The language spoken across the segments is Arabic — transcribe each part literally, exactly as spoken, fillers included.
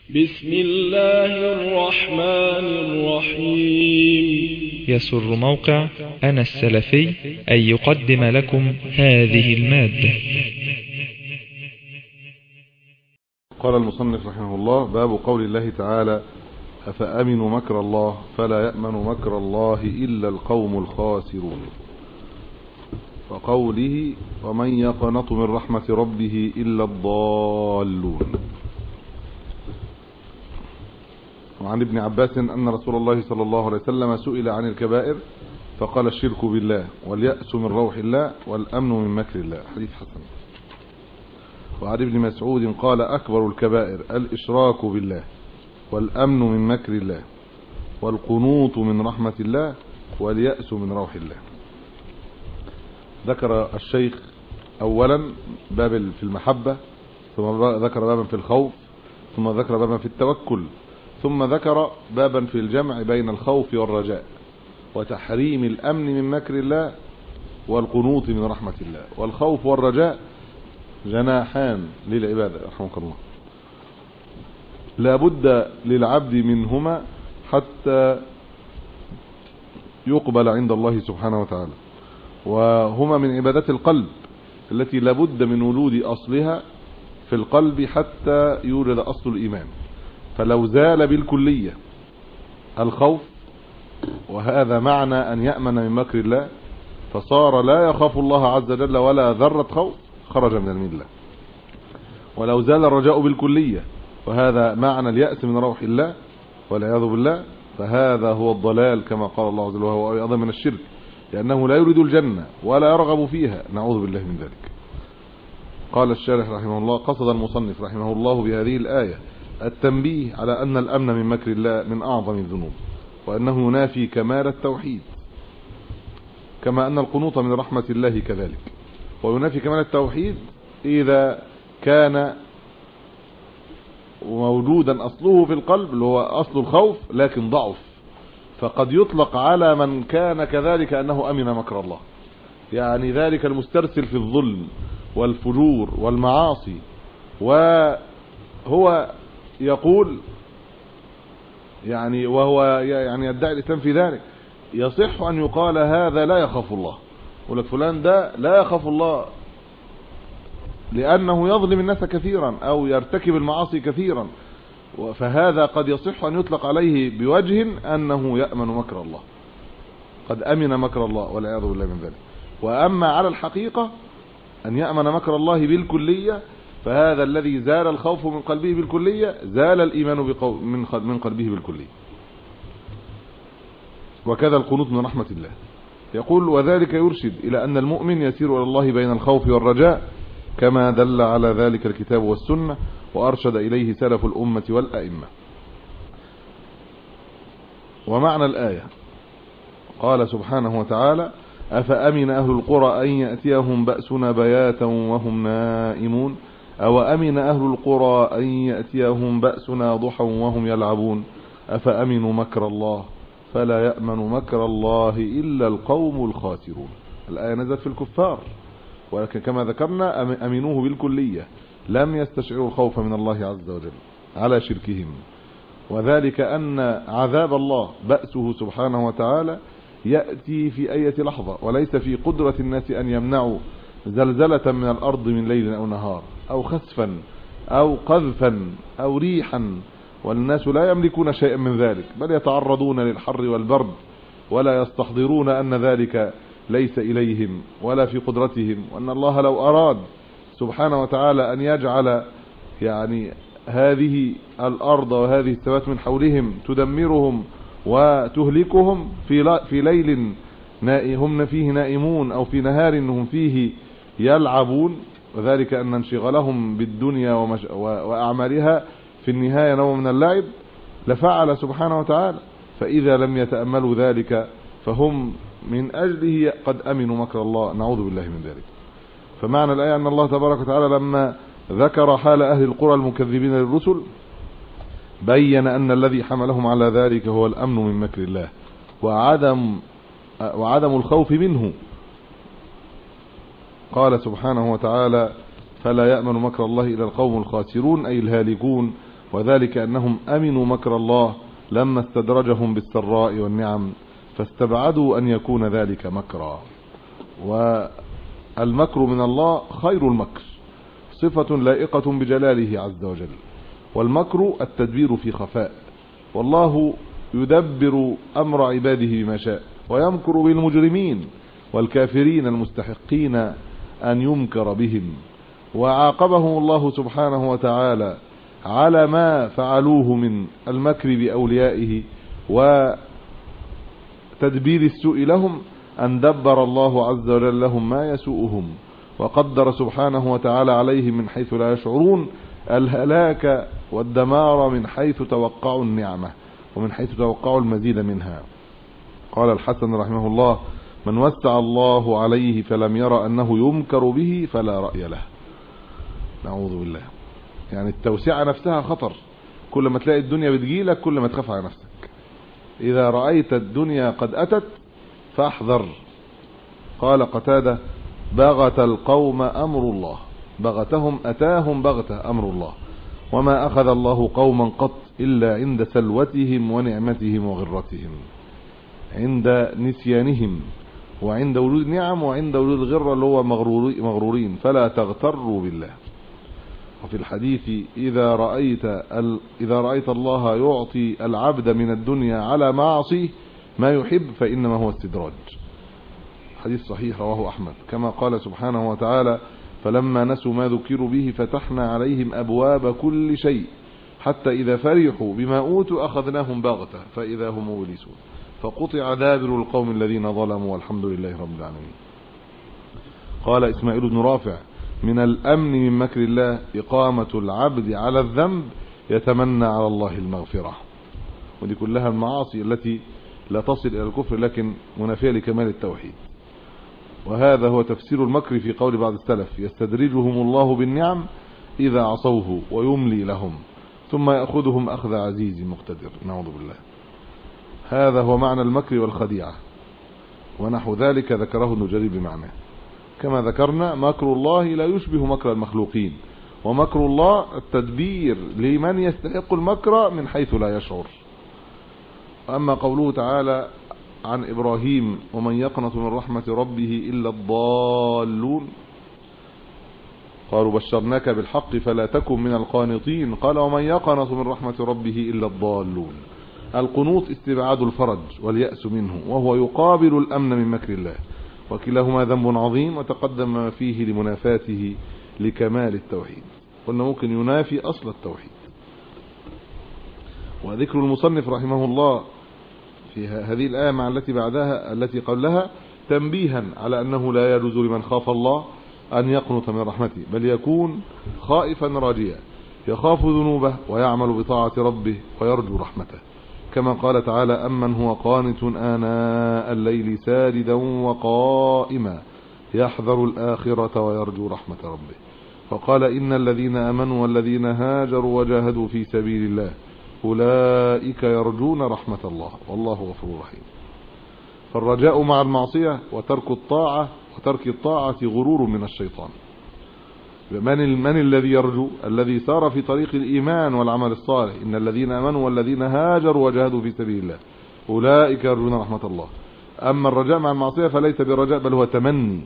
بسم الله الرحمن الرحيم. يسر موقع أنا السلفي أن يقدم لكم هذه المادة. قال المصنف رحمه الله: باب قول الله تعالى: أفأمنوا مكر الله فلا يأمن مكر الله إلا القوم الخاسرون، وقوله: ومن يقنط من رحمة ربه إلا الضالون. وعن ابن عباس أن رسول الله صلى الله عليه وسلم سئل عن الكبائر فقال: الشرك بالله، واليأس من روح الله، والأمن من مكر الله. حديث حسن. وعن ابن مسعود قال: أكبر الكبائر الإشراك بالله، والأمن من مكر الله، والقنوط من رحمة الله، واليأس من روح الله. ذكر الشيخ أولا باب في المحبة، ثم ذكر بابا في الخوف، ثم ذكر بابا في التوكل، ثم ذكر بابا في الجمع بين الخوف والرجاء، وتحريم الأمن من مكر الله، والقنوط من رحمة الله. والخوف والرجاء جناحان للعبادة رحمك الله، لا بد للعبد منهما حتى يقبل عند الله سبحانه وتعالى، وهما من عبادات القلب التي لا بد من ولود أصلها في القلب حتى يولد أصل الإيمان. فلو زال بالكلية الخوف، وهذا معنى أن يأمن من مكر الله، فصار لا يخاف الله عز وجل ولا ذرة خوف، خرج من الملة. ولو زال الرجاء بالكلية، وهذا معنى اليأس من روح الله والعياذ بالله، فهذا هو الضلال كما قال الله عز وجل، وهو أيضا من الشرك، لأنه لا يريد الجنة ولا يرغب فيها، نعوذ بالله من ذلك. قال الشارح رحمه الله: قصد المصنف رحمه الله بهذه الآية التنبيه على أن الأمن من مكر الله من أعظم الذنوب، وأنه ينافي كمال التوحيد، كما أن القنوط من رحمة الله كذلك. وينافي كمال التوحيد إذا كان موجودا أصله في القلب اللي هو أصل الخوف لكن ضعف، فقد يطلق على من كان كذلك أنه أمن مكر الله، يعني ذلك المسترسل في الظلم والفجور والمعاصي، وهو يقول يعني وهو يعني يدعي الإسلام في ذلك، يصح أن يقال هذا لا يخاف الله، يقول لك فلان ده لا يخاف الله لأنه يظلم الناس كثيرا أو يرتكب المعاصي كثيرا، فهذا قد يصح أن يطلق عليه بوجه أنه يأمن مكر الله، قد أمن مكر الله والعياذ بالله من ذلك. وأما على الحقيقة أن يأمن مكر الله بالكلية، فهذا الذي زال الخوف من قلبه بالكلية زال الإيمان من قلبه بالكلية. وكذا القنوط من رحمة الله. يقول: وذلك يرشد إلى أن المؤمن يسير إلى الله بين الخوف والرجاء، كما دل على ذلك الكتاب والسنة، وأرشد إليه سلف الأمة والأئمة. ومعنى الآية: قال سبحانه وتعالى: أفأمن أهل القرى أن يأتيهم بأسنا بياتا وهم نائمون، أو أمن أهل القرى أن يأتيهم بأسنا ضحى وهم يلعبون، أفأمنوا مكر الله فلا يأمن مكر الله إلا القوم الخاسرون. الآية نزلت في الكفار، ولكن كما ذكرنا أمنوه بالكلية، لم يستشعروا الخوف من الله عز وجل على شركهم، وذلك أن عذاب الله بأسه سبحانه وتعالى يأتي في أي لحظة، وليس في قدرة الناس أن يمنعوا زلزلة من الأرض من ليل أو نهار، أو خسفا أو قذفا أو ريحا، والناس لا يملكون شيئا من ذلك، بل يتعرضون للحر والبرد ولا يستحضرون أن ذلك ليس إليهم ولا في قدرتهم، وأن الله لو أراد سبحانه وتعالى أن يجعل يعني هذه الأرض وهذه السماوات من حولهم تدمرهم وتهلكهم في في ليل هم فيه نائمون، أو في نهار هم فيه يلعبون، وذلك أن انشغالهم بالدنيا وأعمالها في النهاية نوع من اللعب، لفعل سبحانه وتعالى. فإذا لم يتأملوا ذلك فهم من أجله قد أمنوا مكر الله، نعوذ بالله من ذلك. فمعنى الآية أن الله تبارك وتعالى لما ذكر حال أهل القرى المكذبين للرسل بين أن الذي حملهم على ذلك هو الأمن من مكر الله وعدم وعدم الخوف منه. قال سبحانه وتعالى: فلا يأمن مكر الله إلا القوم الخاسرون، أي الهالكون وذلك أنهم أمنوا مكر الله لما استدرجهم بالسراء والنعم فاستبعدوا أن يكون ذلك مكرا. والمكر من الله خير المكر، صفة لائقة بجلاله عز وجل. والمكر التدبير في خفاء، والله يدبر أمر عباده بما شاء، ويمكر بالمجرمين والكافرين المستحقين أن يمكر بهم. وعاقبهم الله سبحانه وتعالى على ما فعلوه من المكر بأوليائه وتدبير السوء لهم أن دبر الله عز وجل لهم ما يسوءهم، وقدر سبحانه وتعالى عليهم من حيث لا يشعرون الهلاك والدمار من حيث توقعوا النعمة ومن حيث توقعوا المزيد منها. قال الحسن رحمه الله: من وسع الله عليه فلم يرى أنه يمكر به فلا رأي له. نعوذ بالله. يعني التوسعة نفسها خطر، كل ما تلاقي الدنيا بتجيلك كل ما تخاف على نفسك. إذا رأيت الدنيا قد أتت فاحذر. قال قتادة: بغت القوم أمر الله، بغتهم أتاهم بغتة أمر الله، وما أخذ الله قوما قط إلا عند سلوتهم ونعمتهم وغرتهم، عند نسيانهم وعند وجود نعم وعند وجود الغرة اللي هو مغرورين. فلا تغتروا بالله. وفي الحديث: إذا رأيت إذا رأيت الله يعطي العبد من الدنيا على معصيه ما يحب فإنما هو استدراج. حديث صحيح رواه أحمد. كما قال سبحانه وتعالى: فلما نسوا ما ذكروا به فتحنا عليهم أبواب كل شيء حتى إذا فرحوا بما أوتوا أخذناهم بغتة فإذا هم مبلسون فقطع دابر القوم الذين ظلموا والحمد لله رب العالمين. قال إسماعيل بن رافع: من الأمن من مكر الله إقامة العبد على الذنب يتمنى على الله المغفرة. ودي كلها المعاصي التي لا تصل إلى الكفر لكن منافية لكمال التوحيد. وهذا هو تفسير المكر في قول بعض السلف: يستدرجهم الله بالنعم إذا عصوه ويملي لهم ثم يأخذهم أخذ عزيز مقتدر. نعوذ بالله. هذا هو معنى المكر والخديعة، ونحو ذلك ذكره ابن جرير بمعناه. كما ذكرنا مكر الله لا يشبه مكر المخلوقين، ومكر الله التدبير لمن يستحق المكر من حيث لا يشعر. أما قوله تعالى عن إبراهيم: ومن يقنط من رحمة ربه إلا الضالون، قالوا بشرناك بالحق فلا تكن من القانطين. قال: ومن يقنط من رحمة ربه إلا الضالون. القنوط استبعاد الفرج واليأس منه، وهو يقابل الأمن من مكر الله، وكلاهما ذنب عظيم وتقدم ما فيه لمنافاته لكمال التوحيد. قلنا ممكن ينافي أصل التوحيد. وذكر المصنف رحمه الله في هذه الآية مع التي بعدها التي قبلها تنبيها على أنه لا يجوز لمن خاف الله أن يقنط من رحمته، بل يكون خائفا راجيا يخاف ذنوبه ويعمل بطاعة ربه ويرجو رحمته. كما قال تعالى: أمن هو قانت آناء الليل ساجدا وقائما يحذر الآخرة ويرجو رحمة ربه. فقال: إن الذين آمنوا والذين هاجروا وجاهدوا في سبيل الله أولئك يرجون رحمة الله والله غفور رحيم. فالرجاء مع المعصية وترك الطاعة وترك الطاعة غرور من الشيطان. من, من الذي يرجو؟ الذي سار في طريق الإيمان والعمل الصالح. إن الذين آمنوا والذين هاجروا وجاهدوا في سبيل الله أولئك يرجون رحمة الله. أما الرجاء مع المعصية فليس برجاء بل هو تمني.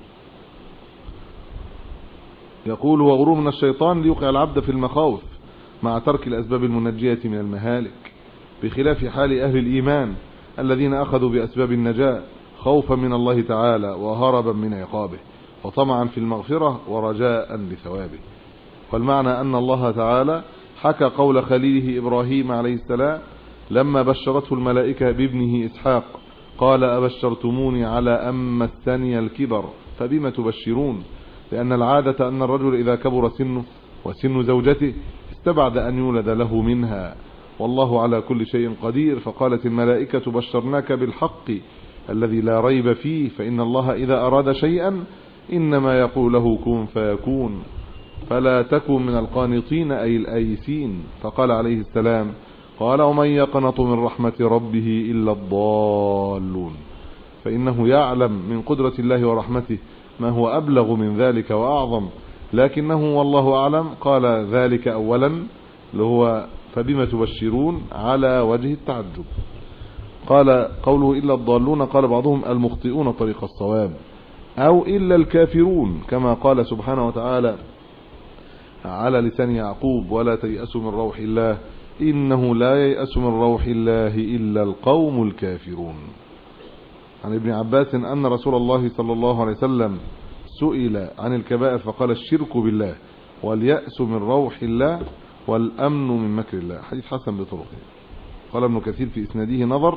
يقول: هو غرور من الشيطان ليوقع العبد في المخاوف مع ترك الأسباب المنجية من المهالك، بخلاف حال أهل الإيمان الذين أخذوا بأسباب النجاة خوفا من الله تعالى وهربا من عقابه وطمعا في المغفرة ورجاء لثوابه. والمعنى أن الله تعالى حكى قول خليله إبراهيم عليه السلام لما بشرته الملائكة بابنه إسحاق: قال: أبشرتموني على أن مسني الكبر فبما تبشرون؟ لأن العادة أن الرجل إذا كبر سنه وسن زوجته استبعد أن يولد له منها، والله على كل شيء قدير. فقالت الملائكة: بشرناك بالحق الذي لا ريب فيه، فإن الله إذا أراد شيئا إنما يقول له كن فيكون، فلا تكن من القانطين أي الآيسين. فقال عليه السلام: قال: ومن يقنط من رحمة ربه إلا الضالون. فإنه يعلم من قدرة الله ورحمته ما هو أبلغ من ذلك وأعظم، لكنه والله أعلم قال ذلك أولا اللي هو فبما تبشرون على وجه التعجب. قال قوله إلا الضالون قال بعضهم المخطئون طريق الصواب أو إلا الكافرون كما قال سبحانه وتعالى على لسان يعقوب ولا تيأسوا من روح الله إنه لا ييأس من روح الله إلا القوم الكافرون. عن ابن عباس أن رسول الله صلى الله عليه وسلم سئل عن الكبائر فقال الشرك بالله واليأس من روح الله والأمن من مكر الله. حديث حسن بطرقه. قال ابن كثير في إسناده نظر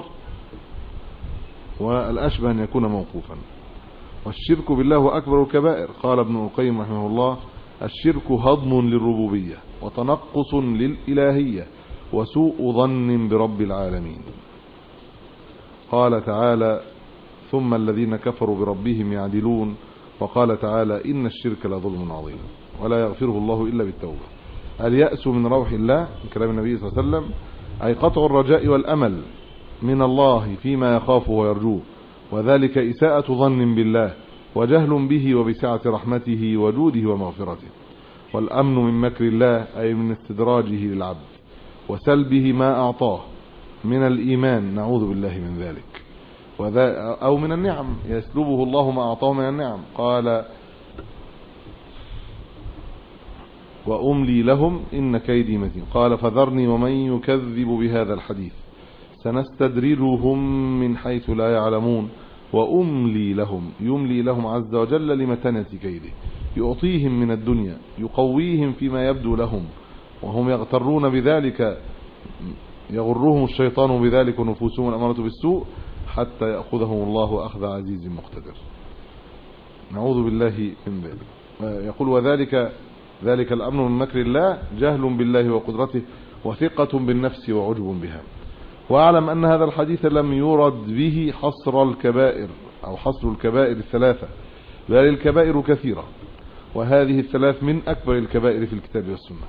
والأشبه أن يكون موقوفا. والشرك بالله هو أكبر الكبائر. قال ابن القيم رحمه الله الشرك هضم للربوبية وتنقص للإلهية وسوء ظن برب العالمين. قال تعالى ثم الذين كفروا بربهم يعدلون. وقال تعالى إن الشرك لظلم عظيم ولا يغفره الله إلا بالتوبة. اليأس من روح الله من كلام النبي صلى الله عليه وسلم أي قطع الرجاء والأمل من الله فيما يخافه ويرجوه وذلك إساءة ظن بالله وجهل به وبسعة رحمته وجوده ومغفرته. والأمن من مكر الله أي من استدراجه للعبد وسلبه ما أعطاه من الإيمان نعوذ بالله من ذلك أو من النعم يسلبه الله ما أعطاه من النعم. قال وأملي لهم إن كيدي متين. قال فذرني ومن يكذب بهذا الحديث سنستدرجهم من حيث لا يعلمون وأملي لهم يملي لهم عز وجل لمتنة كيده يعطيهم من الدنيا يقويهم فيما يبدو لهم وهم يغترون بذلك يغرهم الشيطان بذلك ونفوسهم الأمارة بالسوء حتى يأخذهم الله أخذ عزيز مقتدر. نعوذ بالله من ذلك. يقول وذلك ذلك الأمن من مكر الله جهل بالله وقدرته وثقة بالنفس وعجب بها. واعلم أن هذا الحديث لم يرد به حصر الكبائر أو حصر الكبائر الثلاثة بل الكبائر كثيرة وهذه الثلاث من أكبر الكبائر في الكتاب والسنة.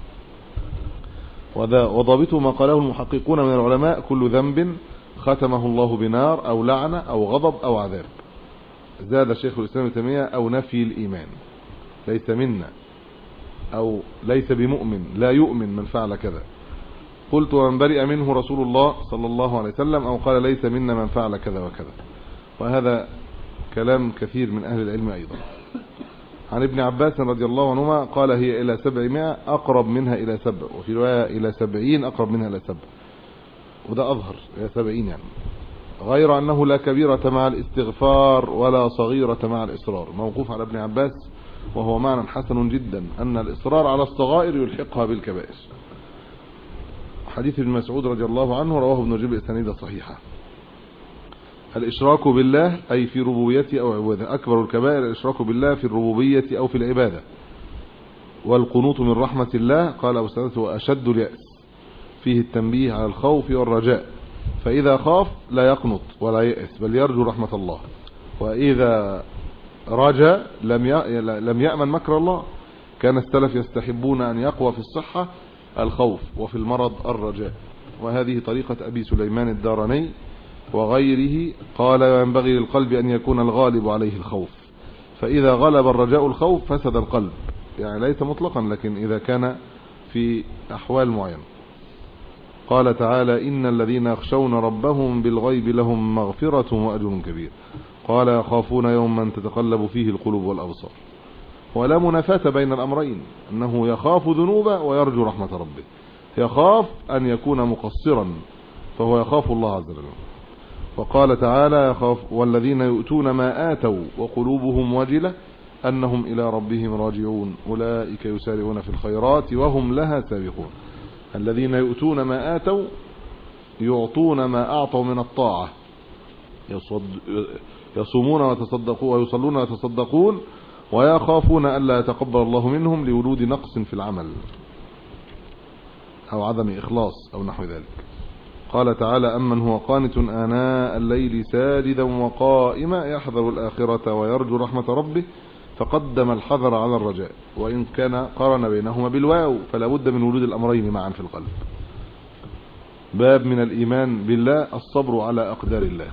وضابطه ما قاله المحققون من العلماء كل ذنب ختمه الله بنار أو لعنة أو غضب أو عذاب. زاد شيخ الإسلام ابن تيمية أو نفي الإيمان ليس منا أو ليس بمؤمن لا يؤمن من فعل كذا. قلت ومن برئ منه رسول الله صلى الله عليه وسلم أو قال ليس منا من فعل كذا وكذا. وهذا كلام كثير من أهل العلم أيضا. عن ابن عباس رضي الله عنهما قال هي إلى سبعمائة أقرب منها إلى سبع وفي رواية إلى سبعين أقرب منها إلى سبع وده أظهر إلى سبعين يعني غير أنه لا كبيرة مع الاستغفار ولا صغيرة مع الإصرار. موقوف على ابن عباس وهو معنى حسن جدا أن الإصرار على الصغائر يلحقها بالكبائر. حديث ابن مسعود رضي الله عنه رواه ابن جبل سنيدة صحيحة. الإشراك بالله أي في ربوبيته أو عبادته أكبر الكبائر الإشراك بالله في الربوبية أو في العبادة. والقنوط من رحمة الله قال أبو سعيد وأشد اليأس فيه التنبيه على الخوف والرجاء فإذا خاف لا يقنط ولا يأس بل يرجو رحمة الله وإذا رجا لم لم يأمن مكر الله. كان السلف يستحبون أن يقوى في الصحة الخوف وفي المرض الرجاء وهذه طريقة أبي سليمان الداراني وغيره. قال ينبغي للقلب أن يكون الغالب عليه الخوف فإذا غلب الرجاء الخوف فسد القلب يعني ليس مطلقا لكن إذا كان في أحوال معينة. قال تعالى إن الذين يخشون ربهم بالغيب لهم مغفرة وأجر كبير. قال يخافون يوما تتقلب فيه القلوب والأبصار. ولا منافاة بين الأمرين أنه يخاف ذنوبه ويرجو رحمة ربه. يخاف أن يكون مقصرا فهو يخاف الله عز وجل. وقال تعالى يخاف والذين يؤتون ما آتوا وقلوبهم وجلة أنهم إلى ربهم راجعون أولئك يسارعون في الخيرات وهم لها سابقون. الذين يؤتون ما آتوا يعطون ما أعطوا من الطاعة يصومون ويتصدقون ويصلون ويتصدقون ويخافون ألا يتقبل الله منهم لوجود نقص في العمل أو عدم إخلاص أو نحو ذلك. قال تعالى أمن هو قانت آناء الليل ساجدا وقائما يحذر الآخرة ويرجو رحمة ربه فقدم الحذر على الرجاء وإن كان قارن بينهما بالواو فلا بد من وجود الأمرين معا في القلب. باب من الإيمان بالله الصبر على أقدار الله.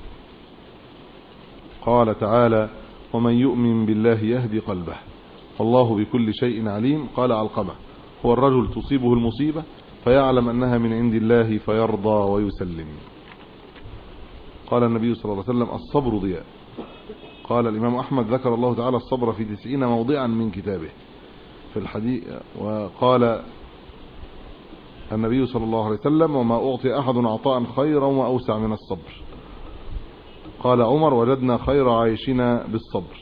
قال تعالى ومن يؤمن بالله يهدي قلبه والله بكل شيء عليم. قال علقمة هو الرجل تصيبه المصيبة فيعلم أنها من عند الله فيرضى ويسلم. قال النبي صلى الله عليه وسلم الصبر ضياء. قال الإمام أحمد ذكر الله تعالى الصبر في تسعين موضعا من كتابه في الحديث. وقال النبي صلى الله عليه وسلم وما أعطي أحد عطاء خيرا وأوسع من الصبر. قال عمر وجدنا خير عيشنا بالصبر.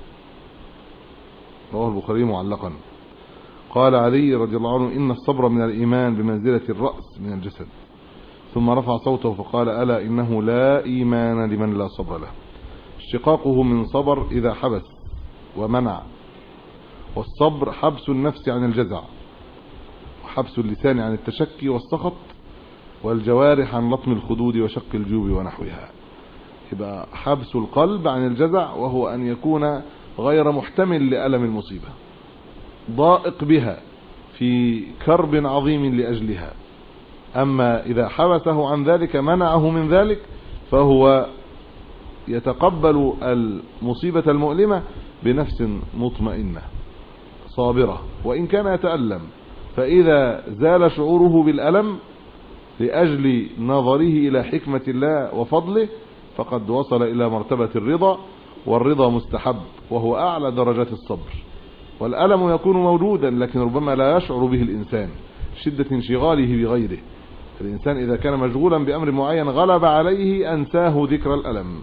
رواه البخاري معلقا. قال علي رضي الله عنه إن الصبر من الإيمان بمنزلة الرأس من الجسد. ثم رفع صوته فقال ألا إنه لا إيمان لمن لا صبر له. اشتقاقه من صبر إذا حبس ومنع، والصبر حبس النفس عن الجزع، وحبس اللسان عن التشكي والسخط، والجوارح عن لطم الخدود وشق الجيوب ونحوها. يبقى حبس القلب عن الجزع وهو أن يكون غير محتمل لألم المصيبة، ضائق بها في كرب عظيم لأجلها. أما إذا حبسه عن ذلك منعه من ذلك فهو يتقبل المصيبة المؤلمة بنفس مطمئنة صابرة وإن كان يتألم. فإذا زال شعوره بالألم لأجل نظره إلى حكمة الله وفضله فقد وصل إلى مرتبة الرضا، والرضا مستحب وهو أعلى درجات الصبر. والألم يكون موجودا لكن ربما لا يشعر به الإنسان شدة انشغاله بغيره. الإنسان إذا كان مشغولا بأمر معين غلب عليه أنساه ذكر الألم.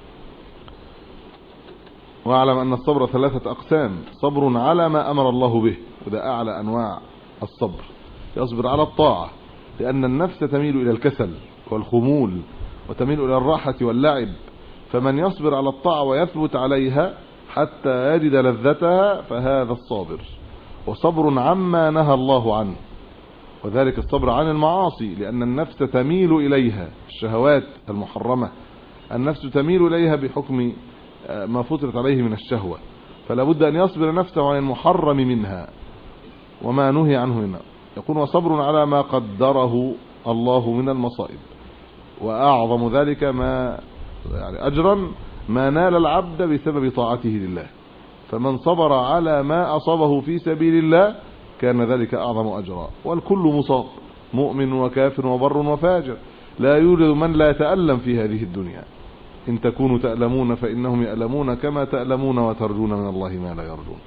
واعلم أن الصبر ثلاثة أقسام: صبر على ما أمر الله به، وده أعلى أنواع الصبر. يصبر على الطاعة لأن النفس تميل إلى الكسل والخمول وتميل إلى الراحة واللعب، فمن يصبر على الطاعة ويثبت عليها حتى يجد لذتها فهذا الصابر. وصبر عما نهى الله عنه، وذلك الصبر عن المعاصي لأن النفس تميل إليها، الشهوات المحرمة النفس تميل إليها بحكم ما فطرت عليه من الشهوة، فلا بد أن يصبر نفسه عن المحرم منها وما نهي عنه منها. يكون وصبر على ما قدره الله من المصائب، وأعظم ذلك ما يعني أجرا ما نال العبد بسبب طاعته لله. فمن صبر على ما أصابه في سبيل الله كان ذلك أعظم أجرا. والكل مصاب، مؤمن وكافر وبر وفاجر، لا يوجد من لا يتألم في هذه الدنيا. إن تكونوا تألمون فإنهم يألمون كما تألمون وترجون من الله ما لا يرجون.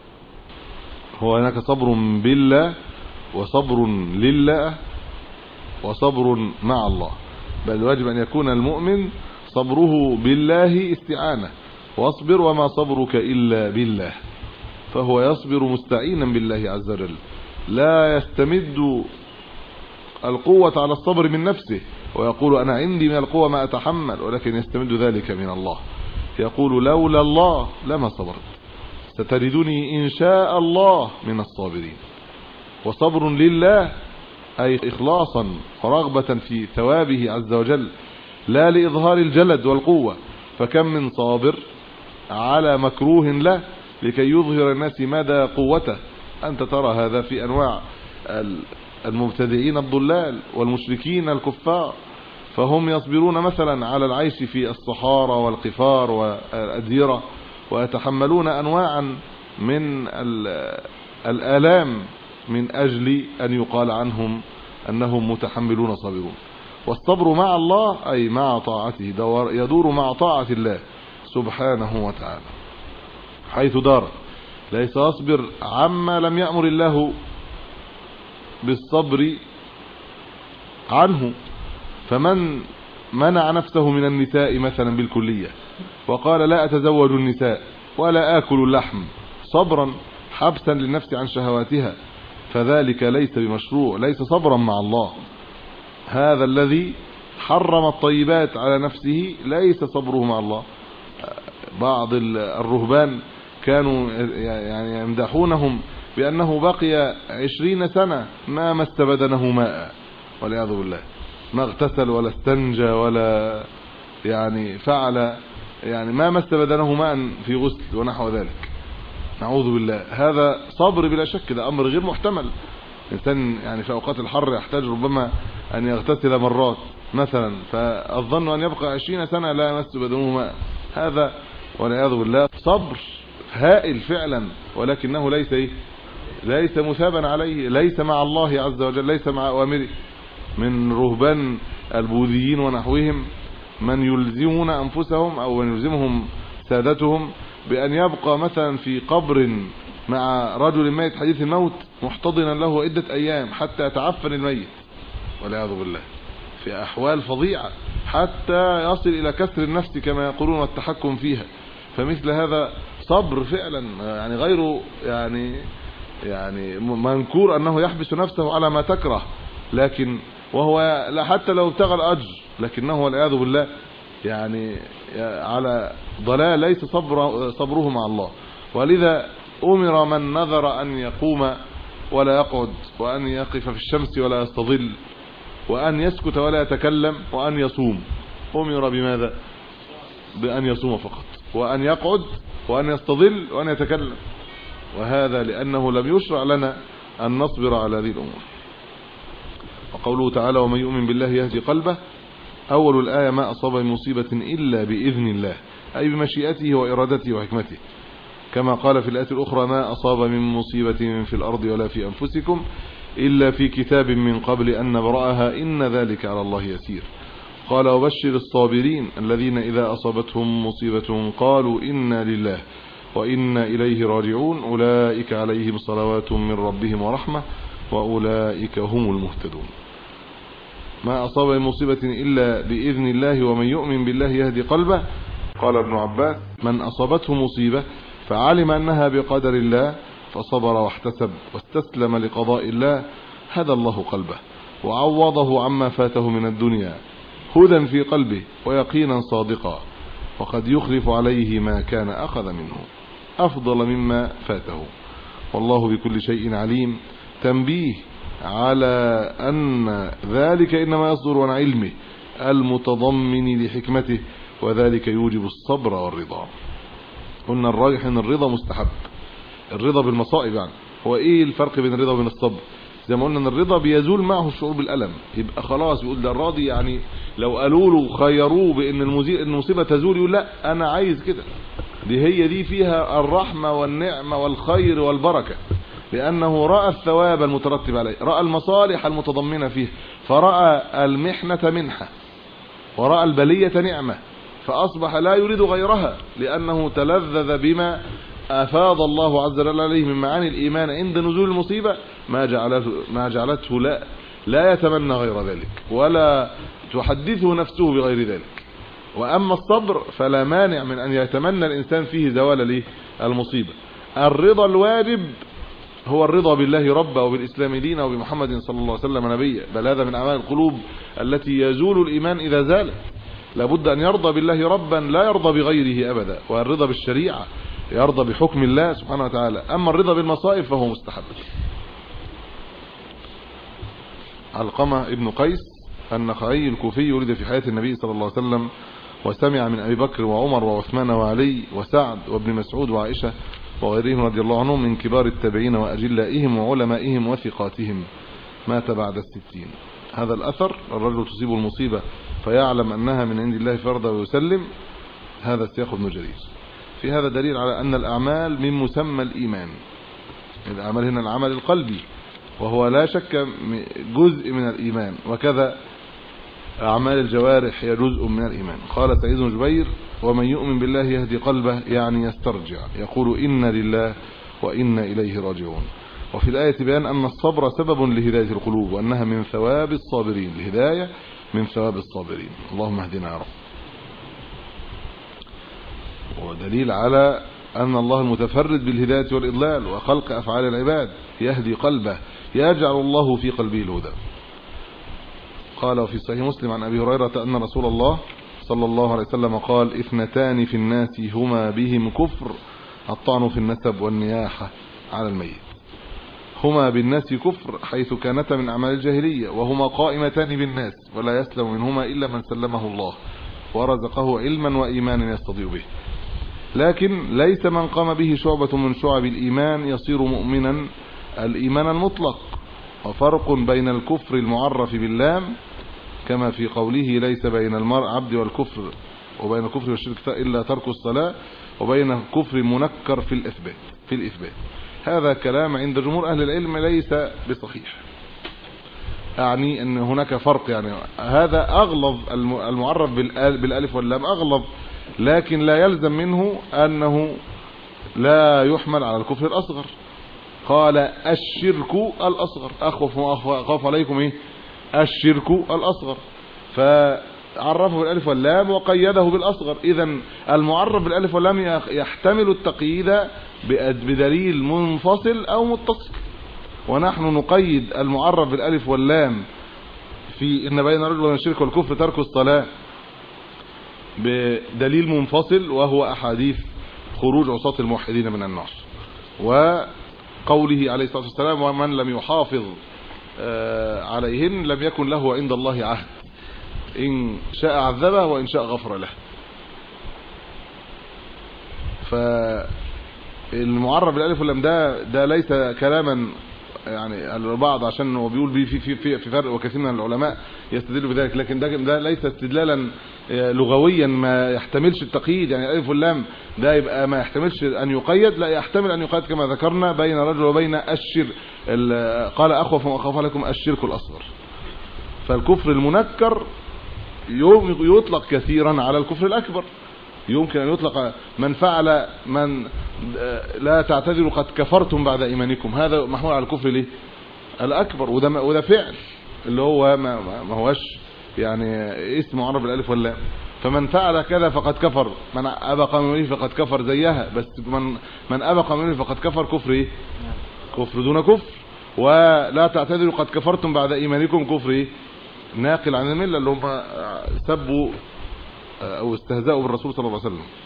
هو هناك صبر بالله وصبر لله وصبر مع الله، بل واجب أن يكون المؤمن صبره بالله استعانة، واصبر وما صبرك إلا بالله، فهو يصبر مستعينا بالله عز وجل، لا يستمد القوة على الصبر من نفسه ويقول أنا عندي من القوة ما أتحمل، ولكن يستمد ذلك من الله. يقول لولا الله لما صبرت، ستجدني إن شاء الله من الصابرين. وصبر لله أي إخلاصا ورغبة في ثوابه عز وجل، لا لإظهار الجلد والقوة. فكم من صابر على مكروه له لكي يظهر الناس مدى قوته. أنت ترى هذا في أنواع المبتدئين الضلال والمشركين الكفار، فهم يصبرون مثلا على العيش في الصحارى والقفار والأديرة، ويتحملون أنواعا من الآلام من أجل أن يقال عنهم أنهم متحملون صابرون. والصبر مع الله أي مع طاعته، يدور مع طاعة الله سبحانه وتعالى حيث دار. ليس يصبر عما لم يأمر الله بالصبر عنه. فمن منع نفسه من النساء مثلا بالكلية وقال لا أتزوج النساء ولا آكل اللحم صبرا حبسا للنفس عن شهواتها، فذلك ليس بمشروع، ليس صبرا مع الله. هذا الذي حرم الطيبات على نفسه ليس صبره مع الله. بعض الرهبان كانوا يعني يمدحونهم بأنه بقي عشرين سنة ما مس بدنه ماء والعياذ بالله، ما اغتسل ولا استنجى ولا يعني فعل يعني ما مس بدنه ماء في غسل ونحو ذلك، نعوذ بالله. هذا صبر بلا شك، ده أمر غير محتمل. الإنسان يعني في أوقات الحر يحتاج ربما أن يغتسل مرات مثلا، فالظن أن يبقى عشرين سنة لا يمس بدنه ماء، هذا والعياذ بالله صبر هائل فعلا، ولكنه ليس ليس مثابا عليه، ليس مع الله عز وجل، ليس مع أوامره. من رهبان البوذيين ونحوهم من يلزمون أنفسهم أو من يلزمهم سادتهم بأن يبقى مثلا في قبر مع رجل ميت حديث الموت محتضنا له عدة أيام حتى يتعفن الميت والعياذ بالله، في أحوال فظيعة حتى يصل إلى كسر النفس كما يقولون والتحكم فيها. فمثل هذا صبر فعلا يعني غير يعني يعني منكور أنه يحبس نفسه على ما تكره، لكن وهو حتى لو ابتغى الأجر لكنه والعياذ بالله يعني على ضلال، ليس صبر صبره مع الله. ولذا أمر من نذر أن يقوم ولا يقعد، وأن يقف في الشمس ولا يستظل، وأن يسكت ولا يتكلم، وأن يصوم. أمر بماذا؟ بأن يصوم فقط، وأن يقعد، وأن يستظل، وأن يتكلم. وهذا لأنه لم يشرع لنا أن نصبر على هذه الأمور. وقوله تعالى ومن يؤمن بالله يهدي قلبه، أول الآية ما أصاب من مصيبة إلا بإذن الله، أي بمشيئته وإرادته وحكمته، كما قال في الآية الأخرى ما أصاب من مصيبة في الأرض ولا في أنفسكم إلا في كتاب من قبل أن نبرأها إن ذلك على الله يسير. قال وبشر الصابرين الذين إذا أصابتهم مصيبة قالوا إنا لله وإنا إليه راجعون أولئك عليهم صلوات من ربهم ورحمة وأولئك هم المهتدون. ما أصاب من مصيبة إلا بإذن الله ومن يؤمن بالله يهدي قلبه. قال ابن عباس من أصابته مصيبة فعلم أنها بقدر الله فصبر واحتسب واستسلم لقضاء الله هدى الله قلبه وعوضه عما فاته من الدنيا هدى في قلبه ويقينا صادقا، وقد يخلف عليه ما كان أخذ منه أفضل مما فاته، والله بكل شيء عليم. تنبيه على أن ذلك إنما يصدر عن علمه المتضمن لحكمته، وذلك يوجب الصبر والرضا. قلنا الراجح ان الرضا مستحب، الرضا بالمصائب. يعني هو ايه الفرق بين الرضا وبين الصبر؟ زي ما قلنا ان الرضا بيزول معه الشعور بالألم، يبقى خلاص يقول ده الراضي، يعني لو قالوا له خيروه بان المصيبه تزول يقول لا انا عايز كده، دي هي دي فيها الرحمه والنعمه والخير والبركه، لانه راى الثواب المترتب عليه، راى المصالح المتضمنه فيه، فراى المحنه منحه وراى البليه نعمه، فأصبح لا يريد غيرها لأنه تلذذ بما أفاض الله عز وجل عليه من معاني الإيمان عند نزول المصيبة، ما جعلته, ما جعلته لا, لا يتمنى غير ذلك ولا تحدثه نفسه بغير ذلك. وأما الصبر فلا مانع من أن يتمنى الإنسان فيه زوال المصيبة. الرضا الواجب هو الرضا بالله ربا وبالإسلام دينا وبمحمد صلى الله عليه وسلم نبيا، بل هذا من أعمال القلوب التي يزول الإيمان إذا زالت. لابد أن يرضى بالله ربا لا يرضى بغيره أبدا، والرضا بالشريعة يرضى بحكم الله سبحانه وتعالى. أما الرضا بالمصائب فهو مستحب. علقمة ابن قيس النخعي الكوفي ولد في حياة النبي صلى الله عليه وسلم، وسمع من أبي بكر وعمر وعثمان وعلي وسعد وابن مسعود وعائشة وغيرهم رضي الله عنهم من كبار التابعين وأجلائهم وعلمائهم وثقاتهم. مات بعد الستين. هذا الأثر الرجل تصيب المصيبة فيعلم أنها من عند الله فرضا ويسلم، هذا سياق ابن جرير. في هذا دليل على أن الأعمال من مسمى الإيمان. الأعمال هنا العمل القلبي وهو لا شك جزء من الإيمان، وكذا أعمال الجوارح هي جزء من الإيمان. قال سعيد بن جبير ومن يؤمن بالله يهدي قلبه، يعني يسترجع يقول إنا لله وإنا إليه راجعون. وفي الآية بيان أن الصبر سبب لهداية القلوب، وأنها من ثواب الصابرين، الهداية من ثواب الصابرين. اللهم اهدنا يا رب. ودليل على أن الله المتفرد بالهداية والإضلال وخلق أفعال العباد، يهدي قلبه، يجعل الله في قلبه الهدى. قال في صحيح مسلم عن أبي هريرة أن رسول الله صلى الله عليه وسلم قال اثنتان في الناس هما بهم كفر، الطعن في النسب والنياحة على الميت. هما بالناس كفر حيث كانتا من أعمال الجاهلية، وهما قائمتان بالناس ولا يسلم منهما إلا من سلمه الله ورزقه علما وإيمانا يستضيء به. لكن ليس من قام به شعبة من شعب الإيمان يصير مؤمنا الإيمان المطلق. وفرق بين الكفر المعرف باللام كما في قوله ليس بين المرء عبد والكفر وبين الكفر والشرك إلا ترك الصلاة، وبين الكفر منكر في الإثبات في الإثبات هذا كلام عند جمهور أهل العلم ليس بصحيح، يعني أن هناك فرق، يعني هذا أغلظ المعرف بالألف واللام أغلظ، لكن لا يلزم منه أنه لا يحمل على الكفر الأصغر. قال الشرك الأصغر، أخوف أخاف عليكم إيه الشرك الأصغر، فعرفه بالألف واللام وقيده بالأصغر. إذن المعرف بالألف واللام يحتمل التقييد بدليل منفصل أو متصل، ونحن نقيد المعرف بالألف واللام في إن بين الرجل وبين الشرك والكفر ترك الصلاة بدليل منفصل، وهو أحاديث خروج عصاة الموحدين من النار، وقوله عليه الصلاة والسلام ومن لم يحافظ عليهن لم يكن له عند الله عهد، إن شاء عذبه وإن شاء غفر له. فالمعرف بالالف واللام ده ده ليس كلاما يعني البعض عشان هو بيقول في في في في فرق، وكثير من العلماء يستدلوا بذلك، لكن ده ده ليس استدلالا لغويا ما يحتملش التقييد. يعني الالف واللام ده يبقى ما يحتملش ان يقيد، لا يحتمل ان يقيد كما ذكرنا بين الرجل وبين الشرك. قال اخوف واخاف لكم الشرك الاصغر. فالكفر المنكر يطلق كثيرا على الكفر الاكبر، يمكن ان يطلق من فعل من لا تعتذروا قد كفرتم بعد ايمانكم، هذا محمول على الكفر ليه الاكبر، وده وده فعل اللي هو ما, ما هوش يعني اسم معرف بالالف واللام. فمن فعل كذا فقد كفر، من ابقى من فقد كفر زيها، بس من من ابقى من فقد كفر كفر ايه كفر دون كفر. ولا تعتذروا قد كفرتم بعد ايمانكم كفر ايه ناقل عن المله، اللي هم سبوا او استهزأوا بالرسول صلى الله عليه وسلم.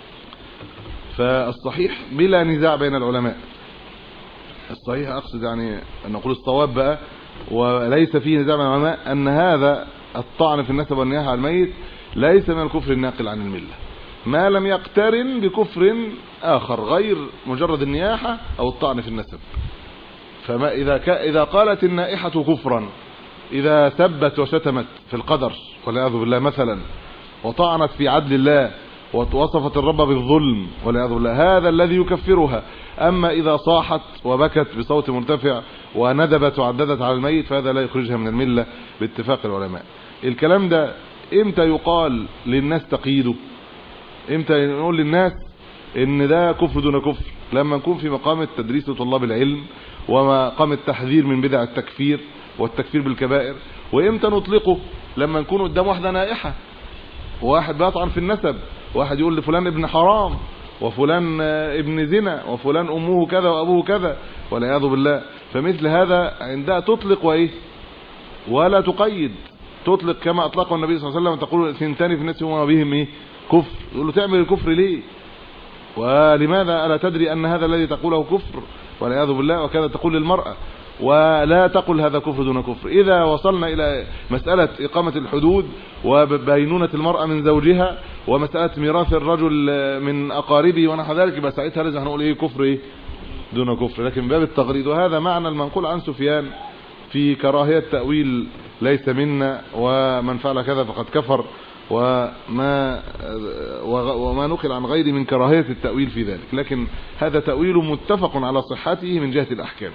فالصحيح بلا نزاع بين العلماء، الصحيح اقصد يعني ان نقول الصواب بقى وليس فيه نزاع بين العلماء، ان هذا الطعن في النسب والنياحه على الميت ليس من الكفر الناقل عن المله، ما لم يقترن بكفر اخر غير مجرد النياحه او الطعن في النسب. فما اذا ك... اذا قالت النائحه كفرا، اذا سبت وشتمت في القدر والعياذ بالله مثلا، وطعنت في عدل الله، ووصفت الرب بالظلم والعياذ بالله، هذا الذي يكفرها. اما اذا صاحت وبكت بصوت مرتفع وندبت وعددت على الميت فهذا لا يخرجها من المله باتفاق العلماء. الكلام ده امتى يقال للناس تقييده؟ امتى نقول للناس ان ده كفر دون كفر؟ لما نكون في مقام التدريس لطلاب العلم ومقام التحذير من بدع التكفير والتكفير بالكبائر. وامتى نطلقه؟ لما نكون قدام واحده نائحه، واحد بيطعن في النسب، واحد يقول لفلان ابن حرام وفلان ابن زنا وفلان امه كذا وابوه كذا والعياذ بالله. فمثل هذا عندها تطلق وايه ولا تقيد، تطلق كما اطلقه النبي صلى الله عليه وسلم، تقول ثنتان في الناس وما بهم ايه كفر. يقول له تعمل الكفر ليه؟ ولماذا الا تدري ان هذا الذي تقوله كفر والعياذ بالله؟ وكذا تقول للمرأة، ولا تقل هذا كفر دون كفر. إذا وصلنا إلى مسألة إقامة الحدود وبينونة المرأة من زوجها ومسألة ميراث الرجل من أقاربه ونحو ذلك، يبقى ساعتها لازم هنقول إيه كفر إيه دون كفر. لكن باب التغريد، وهذا معنى المنقول عن سفيان في كراهية تأويل ليس منا ومن فعل كذا فقد كفر، وما وما نقل عن غيره من كراهية التأويل في ذلك. لكن هذا تأويل متفق على صحته من جهة الأحكام،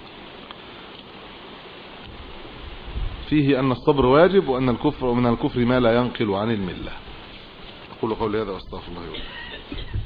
فيه أن الصبر واجب، وأن الكفر ومن الكفر ما لا ينقل عن الملة. أقول قولي هذا واستغفر الله لي ولكم.